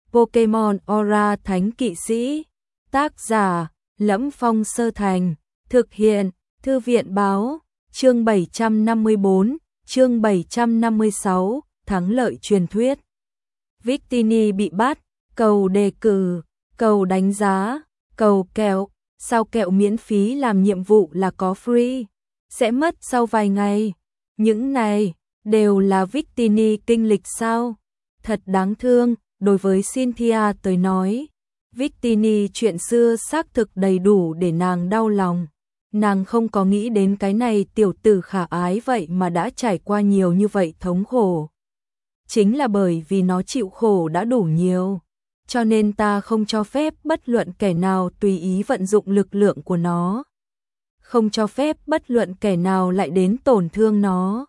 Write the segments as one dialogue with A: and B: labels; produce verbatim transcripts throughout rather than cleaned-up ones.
A: Pokemon Aura Thánh Kỵ Sĩ. Tác giả: Lẫm Phong Sơ Thành. Thực hiện: Thư viện báo. Chương bảy trăm năm mươi tư, chương bảy trăm năm mươi sáu, thắng lợi truyền thuyết. Victini bị bắt, cầu đề cử, cầu đánh giá, cầu kẹo, sao kẹo miễn phí làm nhiệm vụ là có free, sẽ mất sau vài ngày. Những này đều là Victini kinh lịch sao? Thật đáng thương, đối với Cynthia tới nói, Victini chuyện xưa xác thực đầy đủ để nàng đau lòng. Nàng không có nghĩ đến cái này tiểu tử khả ái vậy mà đã trải qua nhiều như vậy thống khổ. Chính là bởi vì nó chịu khổ đã đủ nhiều, cho nên ta không cho phép bất luận kẻ nào tùy ý vận dụng lực lượng của nó. Không cho phép bất luận kẻ nào lại đến tổn thương nó.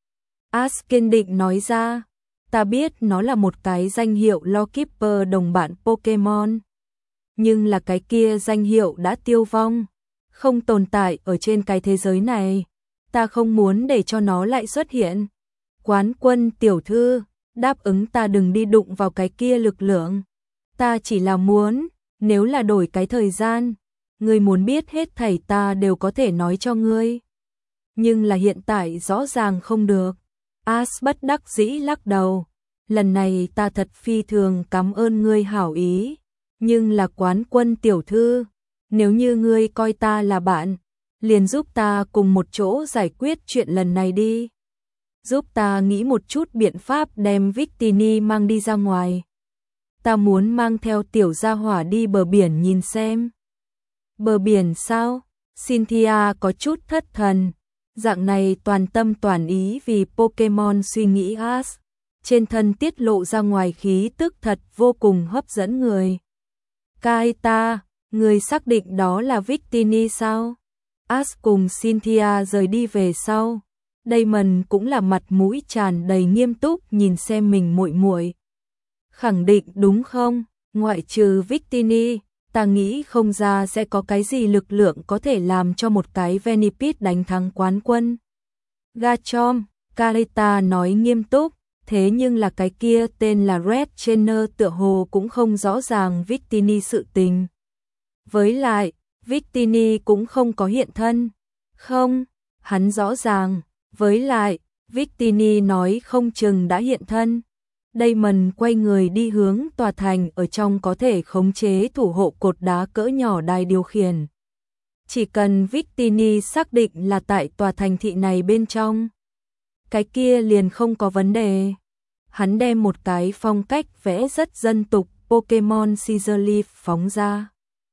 A: Ash kiên định nói ra, ta biết nó là một cái danh hiệu Lawkeeper đồng bạn Pokemon. Nhưng là cái kia danh hiệu đã tiêu vong, không tồn tại ở trên cái thế giới này. Ta không muốn để cho nó lại xuất hiện. Quán Quân tiểu thư, đáp ứng ta đừng đi đụng vào cái kia lực lượng. Ta chỉ là muốn, nếu là đổi cái thời gian, ngươi muốn biết hết thảy ta đều có thể nói cho ngươi. Nhưng là hiện tại rõ ràng không được. Ash bất đắc dĩ lắc đầu. Lần này ta thật phi thường cảm ơn ngươi hảo ý. Nhưng là Quán Quân tiểu thư, nếu như ngươi coi ta là bạn, liền giúp ta cùng một chỗ giải quyết chuyện lần này đi. Giúp ta nghĩ một chút biện pháp đem Victini mang đi ra ngoài. Ta muốn mang theo tiểu gia hỏa đi bờ biển nhìn xem. Bờ biển sao? Cynthia có chút thất thần. Dạng này toàn tâm toàn ý vì Pokemon suy nghĩ Ash. Trên thân tiết lộ ra ngoài khí tức thật vô cùng hấp dẫn người. Kaita, người xác định đó là Victini sao? Ash cùng Cynthia rời đi về sau. Damon cũng là mặt mũi tràn đầy nghiêm túc nhìn xem mình muội muội. Khẳng định đúng không? Ngoại trừ Victini, ta nghĩ không ra sẽ có cái gì lực lượng có thể làm cho một cái Venipede đánh thắng Quán Quân. Garchomp, Kaita nói nghiêm túc, thế nhưng là cái kia tên là Red Trainer tựa hồ cũng không rõ ràng Victini sự tình. Với lại, Victini cũng không có hiện thân. Không, hắn rõ ràng. Với lại, Victini nói không chừng đã hiện thân. Damon quay người đi hướng tòa thành ở trong có thể khống chế thủ hộ cột đá cỡ nhỏ đài điều khiển. Chỉ cần Victini xác định là tại tòa thành thị này bên trong, cái kia liền không có vấn đề. Hắn đem một cái phong cách vẽ rất dân tục Pokemon Scissor Leaf phóng ra,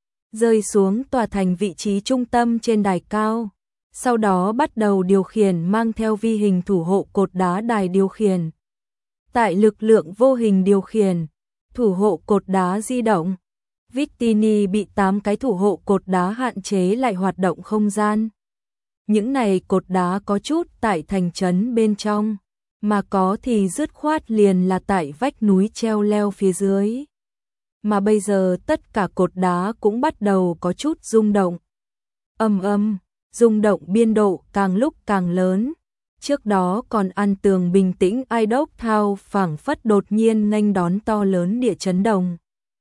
A: rơi xuống tòa thành vị trí trung tâm trên đài cao. Sau đó bắt đầu điều khiển mang theo vi hình thủ hộ cột đá đài điều khiển. Tại lực lượng vô hình điều khiển, thủ hộ cột đá di động. Victini bị tám cái thủ hộ cột đá hạn chế lại hoạt động không gian. Những này cột đá có chút tại thành trấn bên trong, mà có thì dứt khoát liền là tại vách núi treo leo phía dưới. Mà bây giờ tất cả cột đá cũng bắt đầu có chút rung động. Ầm ầm, rung động biên độ càng lúc càng lớn. Trước đó còn an tường bình tĩnh Idok Thao phảng phất đột nhiên nghênh đón to lớn địa chấn động.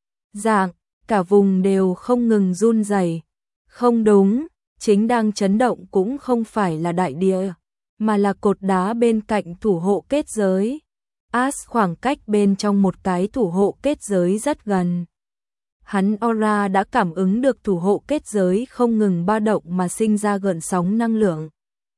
A: Dạng, cả vùng đều không ngừng run rẩy. Không đúng, chính đang chấn động cũng không phải là đại địa, mà là cột đá bên cạnh thủ hộ kết giới. Ash khoảng cách bên trong một cái thủ hộ kết giới rất gần. Hắn Aura đã cảm ứng được thủ hộ kết giới không ngừng ba động mà sinh ra gợn sóng năng lượng.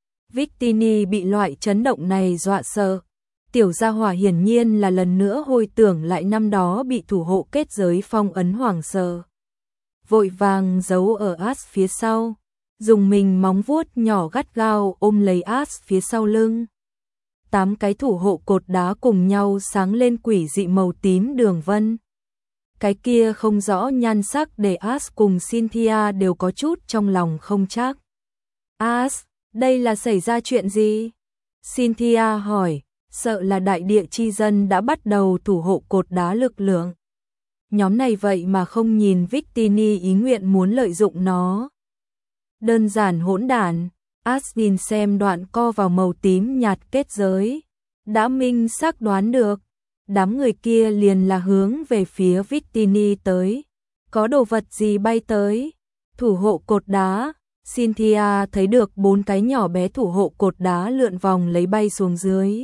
A: Victini bị loại chấn động này dọa sợ. Tiểu gia hỏa hiển nhiên là lần nữa hồi tưởng lại năm đó bị thủ hộ kết giới phong ấn hoảng sợ. Vội vàng giấu ở Ash phía sau, dùng mình móng vuốt nhỏ gắt gao ôm lấy Ash phía sau lưng. Tám cái thủ hộ cột đá cùng nhau sáng lên quỷ dị màu tím đường vân. Cái kia không rõ nhan sắc để Ash cùng Cynthia đều có chút trong lòng không chắc. Ash, đây là xảy ra chuyện gì? Cynthia hỏi, sợ là đại địa chi dân đã bắt đầu thủ hộ cột đá lực lượng. Nhóm này vậy mà không nhìn Victini ý nguyện muốn lợi dụng nó. Đơn giản hỗn đản. Ash nhìn xem đoạn co vào màu tím nhạt kết giới, đã minh xác đoán được. đám người kia liền là hướng về phía Victini tới. Có đồ vật gì bay tới? Thủ hộ cột đá. Cynthia thấy được bốn cái nhỏ bé thủ hộ cột đá lượn vòng lấy bay xuống dưới.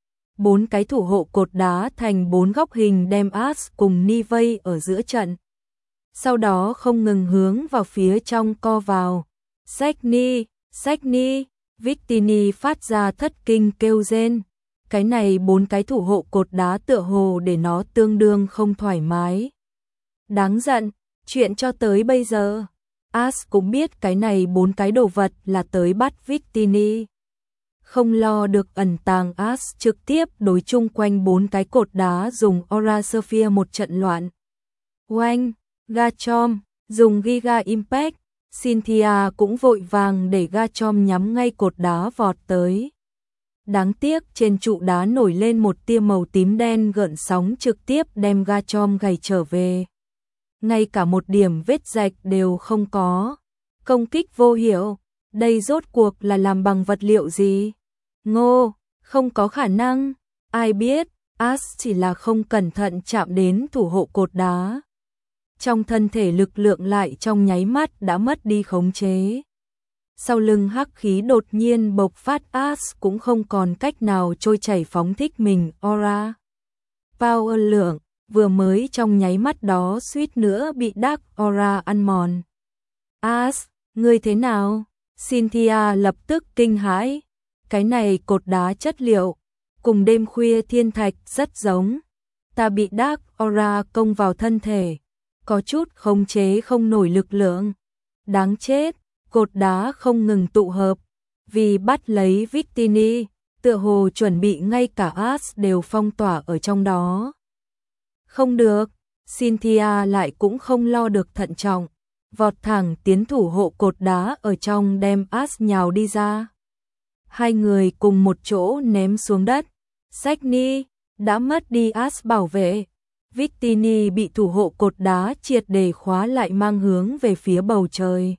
A: Bốn cái thủ hộ cột đá thành bốn góc hình đem Ash cùng Ni vây ở giữa trận. Sau đó không ngừng hướng vào phía trong co vào. Sách Ni, sách Ni, Victini phát ra thất kinh kêu rên. Cái này bốn cái thủ hộ cột đá tựa hồ để nó tương đương không thoải mái. Đáng giận, chuyện cho tới bây giờ. Ash cũng biết cái này bốn cái đồ vật là tới bắt Victini. Không lo được ẩn tàng, Ash trực tiếp đối chung quanh bốn cái cột đá dùng Aura Sphere một trận loạn. Oanh, Garchomp, dùng Giga Impact. Cynthia cũng vội vàng để Garchomp nhắm ngay cột đá vọt tới. Đáng tiếc trên trụ đá nổi lên một tia màu tím đen gợn sóng trực tiếp đem Garchomp gầy trở về. Ngay cả một điểm vết rạch đều không có. Công kích vô hiệu, đây rốt cuộc là làm bằng vật liệu gì? Ngô, không có khả năng, ai biết, Ash chỉ là không cẩn thận chạm đến thủ hộ cột đá. Trong thân thể lực lượng lại trong nháy mắt đã mất đi khống chế. Sau lưng hắc khí đột nhiên bộc phát, Ash cũng không còn cách nào trôi chảy phóng thích mình Aura Power lượng, vừa mới trong nháy mắt đó suýt nữa bị Dark Aura ăn mòn. Ash, ngươi thế nào? Cynthia lập tức kinh hãi. Cái này cột đá chất liệu, cùng đêm khuya thiên thạch rất giống. Ta bị Dark Aura công vào thân thể, có chút khống chế không nổi lực lượng. Đáng chết, cột đá không ngừng tụ hợp, vì bắt lấy Victini, tựa hồ chuẩn bị ngay cả Ash đều phong tỏa ở trong đó. Không được, Cynthia lại cũng không lo được thận trọng, vọt thẳng tiến thủ hộ cột đá ở trong đem Ash nhào đi ra. Hai người cùng một chỗ ném xuống đất. Sách Ni đã mất đi Ash bảo vệ. Victini bị thủ hộ cột đá triệt để khóa lại, mang hướng về phía bầu trời.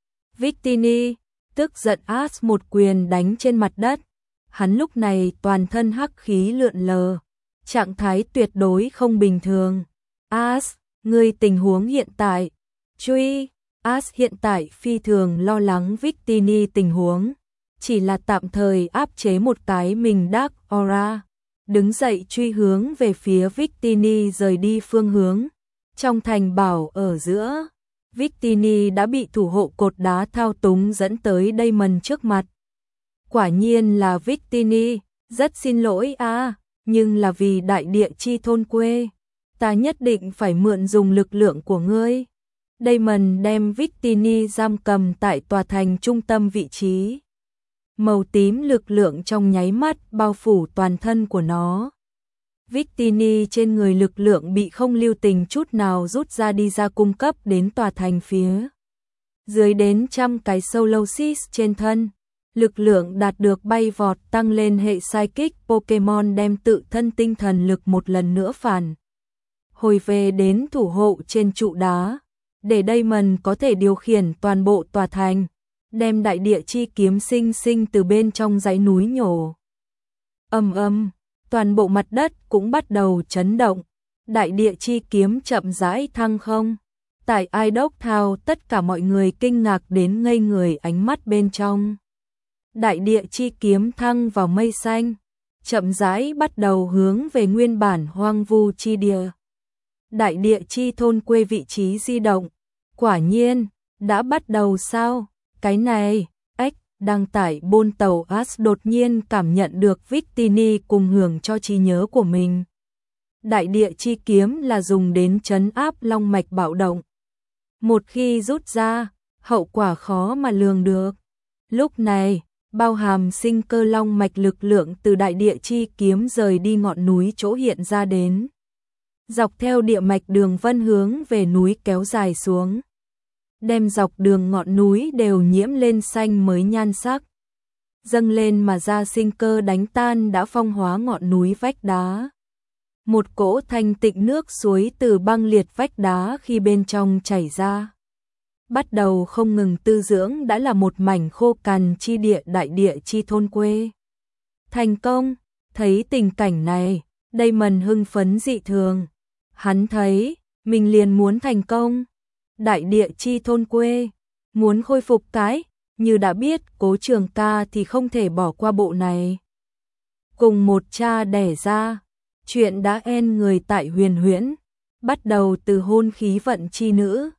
A: Victini tức giận, Ash một quyền đánh trên mặt đất. Hắn lúc này toàn thân hắc khí lượn lờ, trạng thái tuyệt đối không bình thường. Ash, ngươi tình huống hiện tại. Truy, Ash hiện tại phi thường lo lắng Victini tình huống. Chỉ là tạm thời áp chế một cái mình Dark Aura. Đứng dậy truy hướng về phía Victini rời đi phương hướng. Trong thành bảo ở giữa, Victini đã bị thủ hộ cột đá thao túng dẫn tới Damon trước mặt. Quả nhiên là Victini, rất xin lỗi a, nhưng là vì đại địa chi thôn quê, ta nhất định phải mượn dùng lực lượng của ngươi. Damon đem Victini giam cầm tại tòa thành trung tâm vị trí. Màu tím lực lượng trong nháy mắt bao phủ toàn thân của nó. Victini trên người lực lượng bị không lưu tình chút nào rút ra đi ra cung cấp đến tòa thành phía dưới đến trăm cái Solosis trên thân. Lực lượng đạt được bay vọt tăng lên, hệ Psychic Pokemon đem tự thân tinh thần lực một lần nữa phản hồi về đến thủ hộ trên trụ đá, để Damon có thể điều khiển toàn bộ tòa thành, đem đại địa chi kiếm sinh sinh từ bên trong dãy núi nhổ. Ầm ầm, toàn bộ mặt đất cũng bắt đầu chấn động, đại địa chi kiếm chậm rãi thăng không. Tại Idok Town tất cả mọi người kinh ngạc đến ngây người ánh mắt bên trong. Đại địa chi kiếm thăng vào mây xanh, chậm rãi bắt đầu hướng về nguyên bản hoang vu chi địa. Đại địa chi thôn quê vị trí di động, quả nhiên, đã bắt đầu sao? Cái này, ếch, đăng tải bôn tàu Ash đột nhiên cảm nhận được Victini cùng hưởng cho trí nhớ của mình. Đại địa chi kiếm là dùng đến trấn áp long mạch bạo động. Một khi rút ra, hậu quả khó mà lường được. Lúc này, bao hàm sinh cơ long mạch lực lượng từ đại địa chi kiếm rời đi ngọn núi chỗ hiện ra đến. Dọc theo địa mạch đường vân hướng về núi kéo dài xuống. Đem dọc đường ngọn núi đều nhiễm lên xanh mới nhan sắc. Dâng lên mà ra sinh cơ đánh tan đã phong hóa ngọn núi vách đá. Một cỗ thanh tịnh nước suối từ băng liệt vách đá khi bên trong chảy ra. Bắt đầu không ngừng tư dưỡng đã là một mảnh khô cằn chi địa đại địa chi thôn quê. Thành công, thấy tình cảnh này, Đây Mần hưng phấn dị thường, hắn thấy mình liền muốn thành công. Đại địa chi thôn quê, muốn khôi phục cái, như đã biết Cố Trường Ca thì không thể bỏ qua bộ này. Cùng một cha đẻ ra, chuyện đã en người tại Huyền Huyễn, bắt đầu từ hôn khí vận chi nữ.